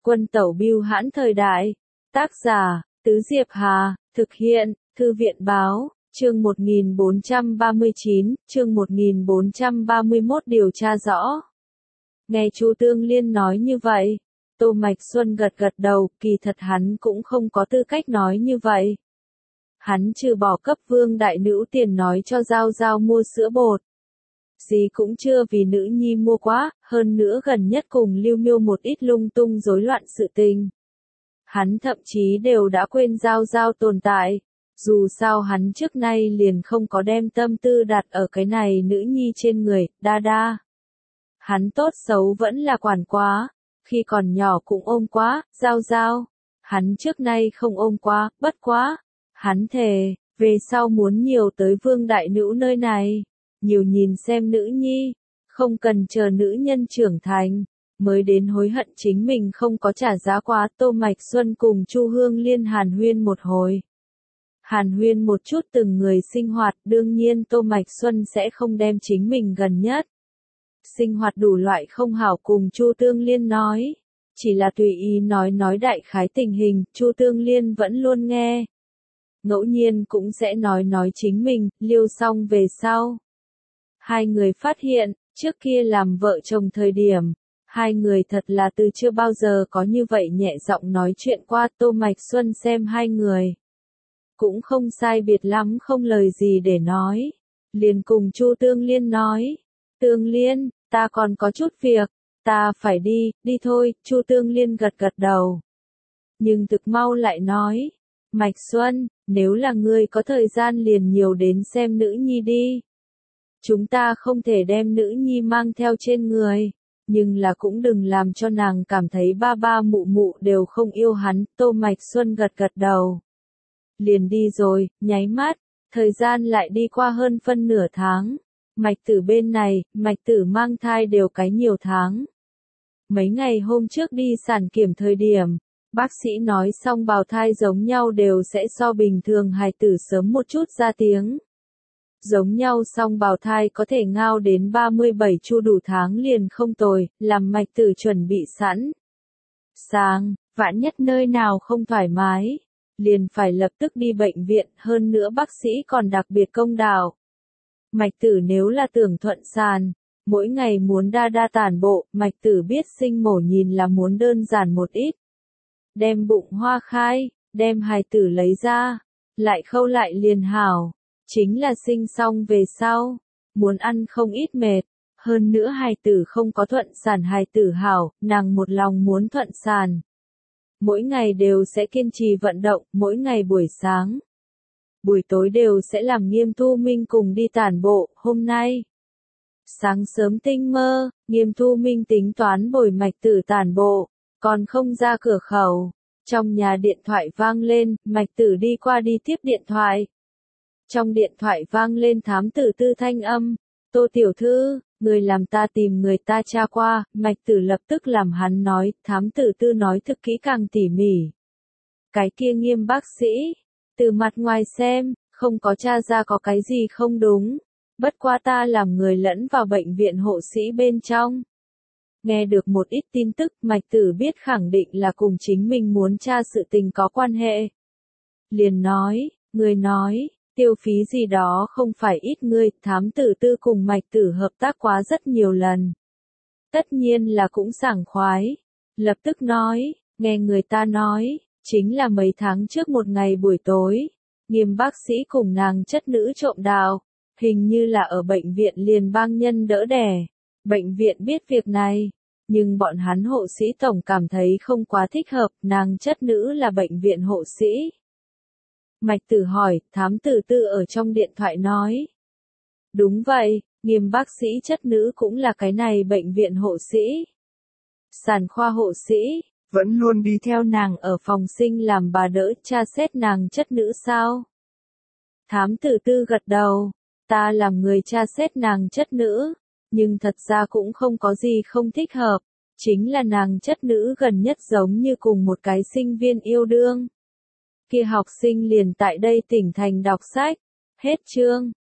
Quân tẩu bưu hãn thời đại. Tác giả, Tứ Diệp Hà, thực hiện, Thư viện báo, chương 1439, chương 1431 điều tra rõ. Nghe Chu Tương Liên nói như vậy, Tô Mạch Xuân gật gật đầu, kỳ thật hắn cũng không có tư cách nói như vậy. Hắn trừ bỏ cấp vương đại nữ tiền nói cho Giao Giao mua sữa bột. Gì cũng chưa vì nữ nhi mua quá, hơn nữa gần nhất cùng Lưu Miêu một ít lung tung rối loạn sự tình. Hắn thậm chí đều đã quên Giao Giao tồn tại, dù sao hắn trước nay liền không có đem tâm tư đặt ở cái này nữ nhi trên người, đa đa. Hắn tốt xấu vẫn là quản quá, khi còn nhỏ cũng ôm quá, Giao Giao. Hắn trước nay không ôm quá, bất quá. Hắn thề, về sau muốn nhiều tới vương đại nữ nơi này, nhiều nhìn xem nữ nhi, không cần chờ nữ nhân trưởng thành, mới đến hối hận chính mình không có trả giá quá. Tô Mạch Xuân cùng Chu Hương Liên hàn huyên một hồi. Hàn huyên một chút từng người sinh hoạt, đương nhiên Tô Mạch Xuân sẽ không đem chính mình gần nhất sinh hoạt đủ loại không hảo cùng Chu Tương Liên nói, chỉ là tùy ý nói đại khái tình hình, Chu Tương Liên vẫn luôn nghe. Ngẫu nhiên cũng sẽ nói chính mình, liêu xong về sau. Hai người phát hiện, trước kia làm vợ chồng thời điểm, hai người thật là từ chưa bao giờ có như vậy nhẹ giọng nói chuyện qua. Tô Mạch Xuân xem hai người cũng không sai biệt lắm, không lời gì để nói, liền cùng Chu Tương Liên nói, Tương Liên, ta còn có chút việc, ta phải đi thôi. Chu Tương Liên gật gật đầu, nhưng thực mau lại nói, Mạch Xuân, nếu là ngươi có thời gian liền nhiều đến xem nữ nhi đi. Chúng ta không thể đem nữ nhi mang theo trên người, nhưng là cũng đừng làm cho nàng cảm thấy ba ba mụ mụ đều không yêu hắn. Tô Mạch Xuân gật gật đầu, liền đi rồi, nháy mắt, thời gian lại đi qua hơn phân nửa tháng. Mạch Tử bên này, Mạch Tử mang thai đều cái nhiều tháng. Mấy ngày hôm trước đi sản kiểm thời điểm, bác sĩ nói xong bào thai giống nhau đều sẽ so bình thường hài tử sớm một chút ra tiếng. Giống nhau song bào thai có thể ngao đến 37 chu đủ tháng liền không tồi, làm Mạch Tử chuẩn bị sẵn. Sáng, vạn nhất nơi nào không thoải mái, liền phải lập tức đi bệnh viện, hơn nữa bác sĩ còn đặc biệt công đạo. Mạch Tử nếu là tưởng thuận sàn, mỗi ngày muốn đa đa tản bộ, Mạch Tử biết sinh mổ nhìn là muốn đơn giản một ít. Đem bụng hoa khai, đem hài tử lấy ra, lại khâu lại liền hảo. Chính là sinh xong về sau, muốn ăn không ít mệt, hơn nữa hài tử không có thuận sản hài tử hảo, nàng một lòng muốn thuận sản. Mỗi ngày đều sẽ kiên trì vận động, mỗi ngày buổi sáng. Buổi tối đều sẽ làm Nghiêm Thu Minh cùng đi tản bộ. Hôm nay, sáng sớm tinh mơ, Nghiêm Thu Minh tính toán bồi Mạch Tử tản bộ, còn không ra cửa khẩu. Trong nhà điện thoại vang lên, Mạch Tử đi qua đi tiếp điện thoại. Trong điện thoại vang lên thám tử Tư thanh âm, Tô tiểu thư, người làm ta tìm người ta tra qua. Mạch Tử lập tức làm hắn nói, thám tử Tư nói thực kỹ càng tỉ mỉ. Cái kia Nghiêm bác sĩ, từ mặt ngoài xem, không có tra ra có cái gì không đúng, bất quá ta làm người lẫn vào bệnh viện hộ sĩ bên trong. Nghe được một ít tin tức, Mạch Tử biết khẳng định là cùng chính mình muốn tra sự tình có quan hệ. Liền nói, người nói, tiêu phí gì đó không phải ít ngươi. Thám tử Tư cùng Mạch Tử hợp tác quá rất nhiều lần, tất nhiên là cũng sảng khoái. Lập tức nói, nghe người ta nói, chính là mấy tháng trước một ngày buổi tối, Nghiêm bác sĩ cùng nàng chất nữ trộm đào, hình như là ở bệnh viện Liên bang nhân đỡ đẻ. Bệnh viện biết việc này, nhưng bọn hắn hộ sĩ tổng cảm thấy không quá thích hợp, nàng chất nữ là bệnh viện hộ sĩ. Mạch Tử hỏi, thám tử Tư ở trong điện thoại nói. Đúng vậy, Nghiêm bác sĩ chất nữ cũng là cái này bệnh viện hộ sĩ. Sản khoa hộ sĩ, vẫn luôn đi theo nàng ở phòng sinh làm bà đỡ tra xét nàng chất nữ sao? Thám tử Tư gật đầu, ta làm người tra xét nàng chất nữ, nhưng thật ra cũng không có gì không thích hợp, chính là nàng chất nữ gần nhất giống như cùng một cái sinh viên yêu đương. Kia học sinh liền tại đây tỉnh thành đọc sách, hết chương.